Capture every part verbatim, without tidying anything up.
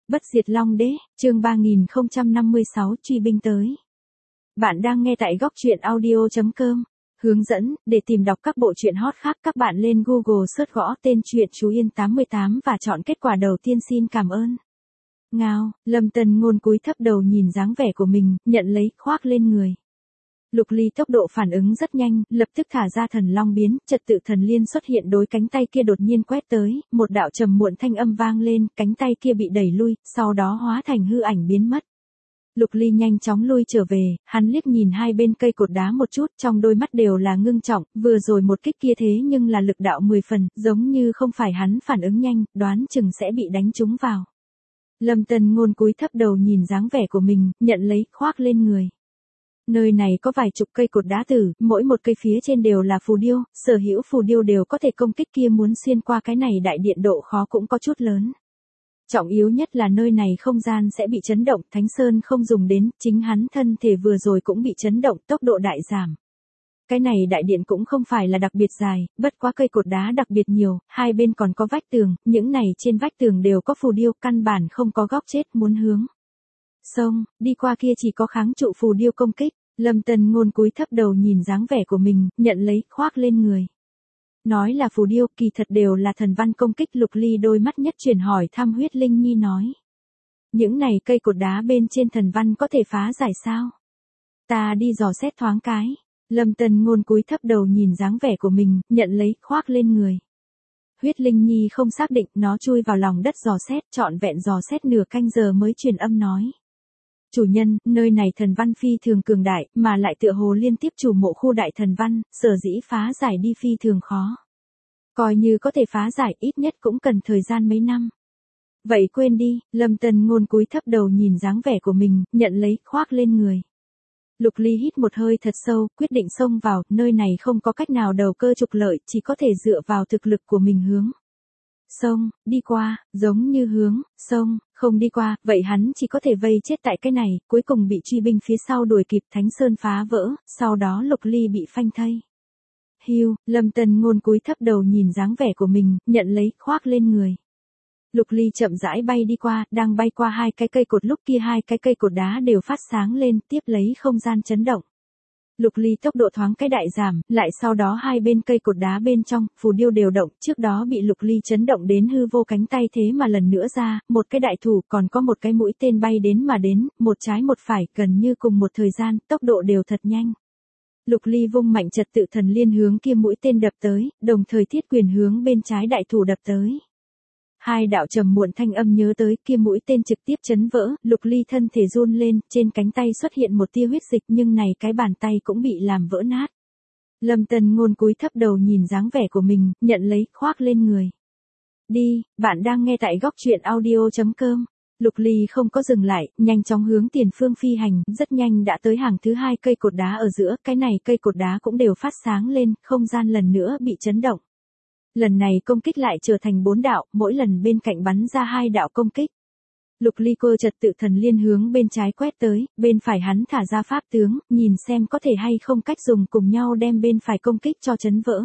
Bất diệt Long Đế, chương ba nghìn không trăm năm mươi sáu truy binh tới. Bạn đang nghe tại góc truyện audio chấm com. Hướng dẫn, để tìm đọc các bộ truyện hot khác các bạn lên Google search gõ tên truyện Chú Yên tám mươi tám và chọn kết quả đầu tiên. Xin cảm ơn. Ngao, Lâm Tân Ngôn cúi thấp đầu nhìn dáng vẻ của mình, nhận lấy, khoác lên người. Lục Ly tốc độ phản ứng rất nhanh, lập tức thả ra thần long biến, trật tự thần liên xuất hiện đối cánh tay kia đột nhiên quét tới, một đạo trầm muộn thanh âm vang lên, cánh tay kia bị đẩy lui, sau đó hóa thành hư ảnh biến mất. Lục Ly nhanh chóng lui trở về, hắn liếc nhìn hai bên cây cột đá một chút, trong đôi mắt đều là ngưng trọng, vừa rồi một kích kia thế nhưng là lực đạo mười phần, giống như không phải hắn phản ứng nhanh, đoán chừng sẽ bị đánh trúng vào. Lâm Tân Ngôn cúi thấp đầu nhìn dáng vẻ của mình, nhận lấy, khoác lên người. Nơi này có vài chục cây cột đá tử, mỗi một cây phía trên đều là phù điêu, sở hữu phù điêu đều có thể công kích kia muốn xuyên qua cái này đại điện độ khó cũng có chút lớn. Trọng yếu nhất là nơi này không gian sẽ bị chấn động, Thánh Sơn không dùng đến, chính hắn thân thể vừa rồi cũng bị chấn động, tốc độ đại giảm. Cái này đại điện cũng không phải là đặc biệt dài, bất quá cây cột đá đặc biệt nhiều, hai bên còn có vách tường, những này trên vách tường đều có phù điêu, căn bản không có góc chết muốn hướng. Sông, đi qua kia chỉ có kháng trụ phù điêu công kích. Lâm Tân Ngôn cúi thấp đầu nhìn dáng vẻ của mình, nhận lấy, khoác lên người. Nói là phù điêu, kỳ thật đều là thần văn công kích. Lục Ly đôi mắt nhất chuyển hỏi thăm Huyết Linh Nhi nói. Những này cây cột đá bên trên thần văn có thể phá giải sao? Ta đi dò xét thoáng cái. Lâm Tân Ngôn cúi thấp đầu nhìn dáng vẻ của mình, nhận lấy, khoác lên người. Huyết Linh Nhi không xác định, nó chui vào lòng đất dò xét, trọn vẹn dò xét nửa canh giờ mới truyền âm nói. Chủ nhân, nơi này thần văn phi thường cường đại, mà lại tựa hồ liên tiếp chủ mộ khu đại thần văn, sở dĩ phá giải đi phi thường khó. Coi như có thể phá giải, ít nhất cũng cần thời gian mấy năm. Vậy quên đi, Lâm Tân Ngôn cúi thấp đầu nhìn dáng vẻ của mình, nhận lấy, khoác lên người. Lục Ly hít một hơi thật sâu, quyết định xông vào, nơi này không có cách nào đầu cơ trục lợi, chỉ có thể dựa vào thực lực của mình hướng. Sông, đi qua, giống như hướng, sông, không đi qua, vậy hắn chỉ có thể vây chết tại cái này, cuối cùng bị truy binh phía sau đuổi kịp, Thánh Sơn phá vỡ, sau đó Lục Ly bị phanh thây. Hiu, Lâm Tân Ngôn cúi thấp đầu nhìn dáng vẻ của mình, nhận lấy, khoác lên người. Lục Ly chậm rãi bay đi qua, đang bay qua hai cái cây cột lúc kia hai cái cây cột đá đều phát sáng lên, tiếp lấy không gian chấn động. Lục Ly tốc độ thoáng cái đại giảm, lại sau đó hai bên cây cột đá bên trong, phù điêu đều động, trước đó bị Lục Ly chấn động đến hư vô cánh tay thế mà lần nữa ra, một cái đại thủ còn có một cái mũi tên bay đến mà đến, một trái một phải, gần như cùng một thời gian, tốc độ đều thật nhanh. Lục Ly vung mạnh trật tự thần liên hướng kia mũi tên đập tới, đồng thời thiết quyền hướng bên trái đại thủ đập tới. Hai đạo trầm muộn thanh âm nhớ tới, kia mũi tên trực tiếp chấn vỡ, Lục Ly thân thể run lên, trên cánh tay xuất hiện một tia huyết dịch nhưng này cái bàn tay cũng bị làm vỡ nát. Lâm Tân Ngôn cúi thấp đầu nhìn dáng vẻ của mình, nhận lấy, khoác lên người. Đi, bạn đang nghe tại góc truyện audio chấm com. Lục Ly không có dừng lại, nhanh chóng hướng tiền phương phi hành, rất nhanh đã tới hàng thứ hai cây cột đá ở giữa, cái này cây cột đá cũng đều phát sáng lên, không gian lần nữa bị chấn động. Lần này công kích lại trở thành bốn đạo, mỗi lần bên cạnh bắn ra hai đạo công kích. Lục Ly cơ trật tự thần liên hướng bên trái quét tới, bên phải hắn thả ra pháp tướng, nhìn xem có thể hay không cách dùng cùng nhau đem bên phải công kích cho chấn vỡ.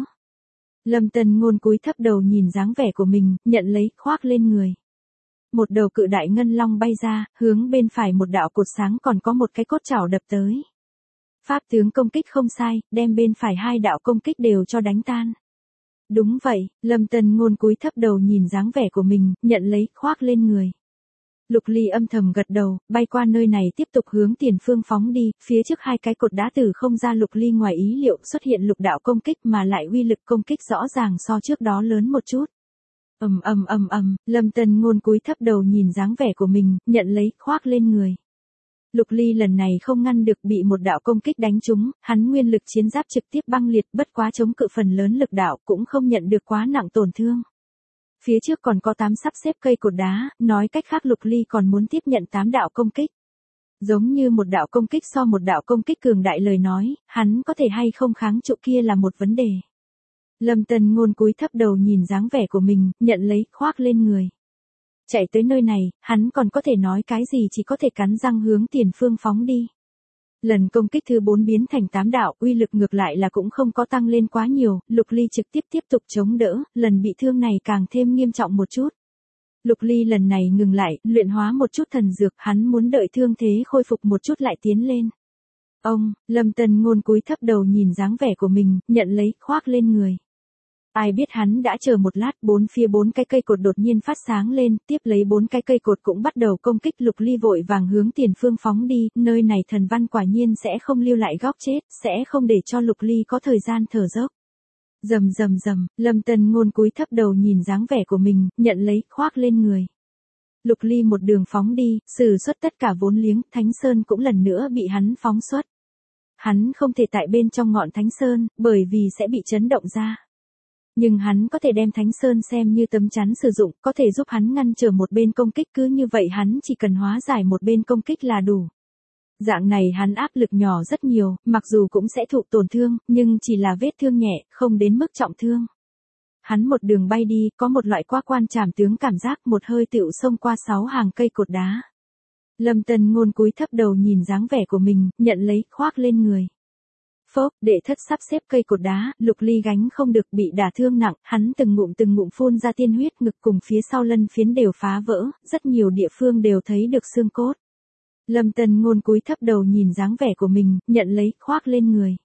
Lâm Tân Ngôn cúi thấp đầu nhìn dáng vẻ của mình, nhận lấy, khoác lên người. Một đầu cự đại ngân long bay ra, hướng bên phải một đạo cột sáng còn có một cái cốt chảo đập tới. Pháp tướng công kích không sai, đem bên phải hai đạo công kích đều cho đánh tan. Đúng vậy, Lâm Tân Ngôn cúi thấp đầu nhìn dáng vẻ của mình, nhận lấy, khoác lên người. Lục Ly âm thầm gật đầu, bay qua nơi này tiếp tục hướng tiền phương phóng đi, phía trước hai cái cột đá tử không ra Lục Ly ngoài ý liệu xuất hiện lục đạo công kích mà lại uy lực công kích rõ ràng so trước đó lớn một chút. Ầm ầm ầm ầm, Lâm Tân Ngôn cúi thấp đầu nhìn dáng vẻ của mình, nhận lấy, khoác lên người. Lục Ly lần này không ngăn được bị một đạo công kích đánh trúng, hắn nguyên lực chiến giáp trực tiếp băng liệt, bất quá chống cự phần lớn lực đạo cũng không nhận được quá nặng tổn thương. Phía trước còn có tám sắp xếp cây cột đá, nói cách khác Lục Ly còn muốn tiếp nhận tám đạo công kích. Giống như một đạo công kích so một đạo công kích cường đại lời nói, hắn có thể hay không kháng trụ kia là một vấn đề. Lâm Tân Ngôn cúi thấp đầu nhìn dáng vẻ của mình, nhận lấy, khoác lên người. Chạy tới nơi này, hắn còn có thể nói cái gì chỉ có thể cắn răng hướng tiền phương phóng đi. Lần công kích thứ bốn biến thành tám đạo, uy lực ngược lại là cũng không có tăng lên quá nhiều, Lục Ly trực tiếp tiếp tục chống đỡ, lần bị thương này càng thêm nghiêm trọng một chút. Lục Ly lần này ngừng lại, luyện hóa một chút thần dược, hắn muốn đợi thương thế khôi phục một chút lại tiến lên. Ông, Lâm Tân Ngôn cúi thấp đầu nhìn dáng vẻ của mình, nhận lấy, khoác lên người. Ai biết hắn đã chờ một lát, bốn phía bốn cái cây cột đột nhiên phát sáng lên, tiếp lấy bốn cái cây cột cũng bắt đầu công kích. Lục Ly vội vàng hướng tiền phương phóng đi, nơi này thần văn quả nhiên sẽ không lưu lại góc chết, sẽ không để cho Lục Ly có thời gian thở dốc. Rầm rầm rầm, Lâm Tân Ngôn cúi thấp đầu nhìn dáng vẻ của mình, nhận lấy, khoác lên người. Lục Ly một đường phóng đi, sử xuất tất cả vốn liếng, Thánh Sơn cũng lần nữa bị hắn phóng xuất. Hắn không thể tại bên trong ngọn Thánh Sơn, bởi vì sẽ bị chấn động ra. Nhưng hắn có thể đem Thánh Sơn xem như tấm chắn sử dụng, có thể giúp hắn ngăn trở một bên công kích, cứ như vậy hắn chỉ cần hóa giải một bên công kích là đủ. Dạng này hắn áp lực nhỏ rất nhiều, mặc dù cũng sẽ thụ tổn thương, nhưng chỉ là vết thương nhẹ, không đến mức trọng thương. Hắn một đường bay đi, có một loại quá quan trảm tướng cảm giác, một hơi tựu xông qua sáu hàng cây cột đá. Lâm Tân Ngôn cúi thấp đầu nhìn dáng vẻ của mình, nhận lấy, khoác lên người. Phốc, đệ thất sắp xếp cây cột đá, Lục Ly gánh không được bị đả thương nặng, hắn từng ngụm từng ngụm phun ra tiên huyết, ngực cùng phía sau lân phiến đều phá vỡ, rất nhiều địa phương đều thấy được xương cốt. Lâm Tân Ngôn cúi thấp đầu nhìn dáng vẻ của mình, nhận lấy, khoác lên người.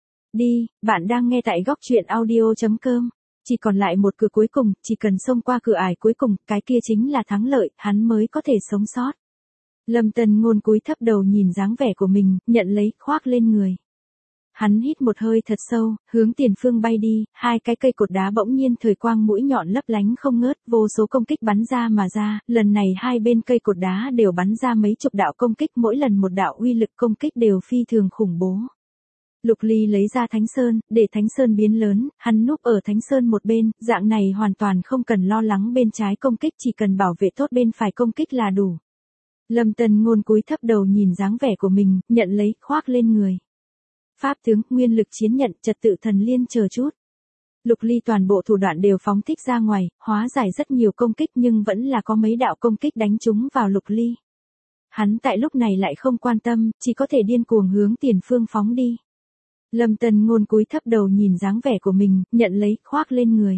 Đi, bạn đang nghe tại góc truyện audio chấm com. Chỉ còn lại một cửa cuối cùng, chỉ cần xông qua cửa ải cuối cùng, cái kia chính là thắng lợi, hắn mới có thể sống sót. Lâm Tân Ngôn cúi thấp đầu nhìn dáng vẻ của mình, nhận lấy, khoác lên người. Hắn hít một hơi thật sâu, hướng tiền phương bay đi, hai cái cây cột đá bỗng nhiên thời quang mũi nhọn lấp lánh không ngớt, vô số công kích bắn ra mà ra, lần này hai bên cây cột đá đều bắn ra mấy chục đạo công kích, mỗi lần một đạo uy lực công kích đều phi thường khủng bố. Lục Ly lấy ra Thánh Sơn, để Thánh Sơn biến lớn, hắn núp ở Thánh Sơn một bên, dạng này hoàn toàn không cần lo lắng bên trái công kích, chỉ cần bảo vệ tốt bên phải công kích là đủ. Lâm Tân Ngôn cúi thấp đầu nhìn dáng vẻ của mình, nhận lấy, khoác lên người. Pháp tướng, nguyên lực chiến nhận, trật tự thần liên chờ chút. Lục Ly toàn bộ thủ đoạn đều phóng thích ra ngoài, hóa giải rất nhiều công kích nhưng vẫn là có mấy đạo công kích đánh trúng vào Lục Ly. Hắn tại lúc này lại không quan tâm, chỉ có thể điên cuồng hướng tiền phương phóng đi. Lâm Tân Ngôn cúi thấp đầu nhìn dáng vẻ của mình, nhận lấy, khoác lên người.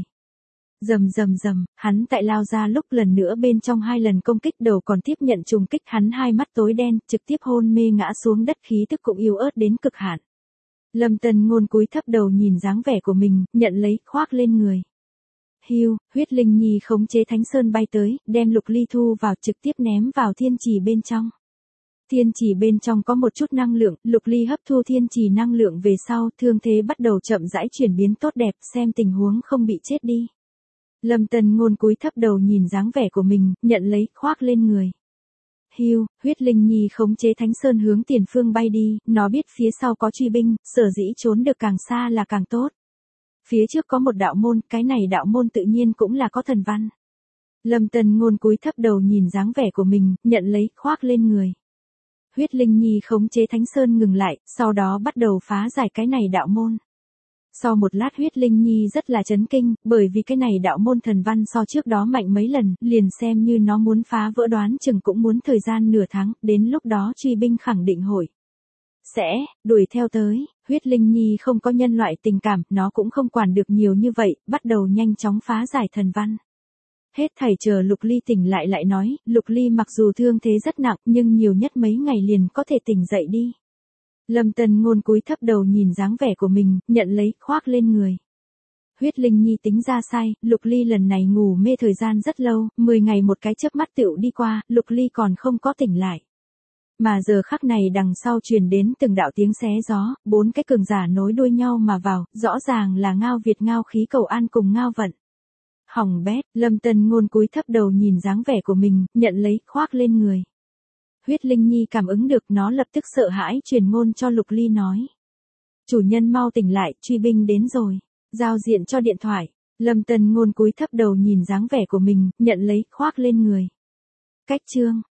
Rầm rầm rầm, hắn tại lao ra lúc lần nữa bên trong hai lần công kích đầu còn tiếp nhận trùng kích, hắn hai mắt tối đen, trực tiếp hôn mê ngã xuống đất, khí tức cũng yếu ớt đến cực hạn. Lâm Tân Ngôn cúi thấp đầu nhìn dáng vẻ của mình, nhận lấy, khoác lên người. Hưu, huyết linh nhi khống chế Thánh Sơn bay tới, đem Lục Ly thu vào, trực tiếp ném vào thiên trì bên trong. Thiên trì bên trong có một chút năng lượng, Lục Ly hấp thu thiên trì năng lượng về sau, thương thế bắt đầu chậm rãi chuyển biến tốt đẹp, xem tình huống không bị chết đi. Lâm Tân Ngôn cúi thấp đầu nhìn dáng vẻ của mình, nhận lấy, khoác lên người. Hưu, huyết linh nhi khống chế Thánh Sơn hướng tiền phương bay đi, nó biết phía sau có truy binh, sở dĩ trốn được càng xa là càng tốt. Phía trước có một đạo môn, cái này đạo môn tự nhiên cũng là có thần văn. Lâm Tân Ngôn cúi thấp đầu nhìn dáng vẻ của mình, nhận lấy, khoác lên người. Huyết linh nhi khống chế Thánh Sơn ngừng lại, sau đó bắt đầu phá giải cái này đạo môn. Sau một lát huyết linh nhi rất là chấn kinh, bởi vì cái này đạo môn thần văn so trước đó mạnh mấy lần, liền xem như nó muốn phá vỡ đoán chừng cũng muốn thời gian nửa tháng, đến lúc đó truy binh khẳng định hội. Sẽ, đuổi theo tới, huyết linh nhi không có nhân loại tình cảm, nó cũng không quản được nhiều như vậy, bắt đầu nhanh chóng phá giải thần văn. Hết thảy chờ Lục Ly tỉnh lại lại nói, Lục Ly mặc dù thương thế rất nặng nhưng nhiều nhất mấy ngày liền có thể tỉnh dậy đi. Lâm Tân Ngôn cúi thấp đầu nhìn dáng vẻ của mình, nhận lấy, khoác lên người. Huyết linh nhi tính ra sai, Lục Ly lần này ngủ mê thời gian rất lâu, mười ngày một cái chớp mắt tựu đi qua, Lục Ly còn không có tỉnh lại. Mà giờ khắc này đằng sau truyền đến từng đạo tiếng xé gió, bốn cái cường giả nối đuôi nhau mà vào, rõ ràng là Ngao Việt Ngao Khí Cầu An cùng Ngao Vận. Hỏng bét, Lâm Tân Ngôn cúi thấp đầu nhìn dáng vẻ của mình, nhận lấy, khoác lên người. Huyết linh nhi cảm ứng được, nó lập tức sợ hãi truyền ngôn cho Lục Ly nói. Chủ nhân mau tỉnh lại, truy binh đến rồi. Giao diện cho điện thoại. Lâm Tân Ngôn cúi thấp đầu nhìn dáng vẻ của mình, nhận lấy, khoác lên người. Cách chương.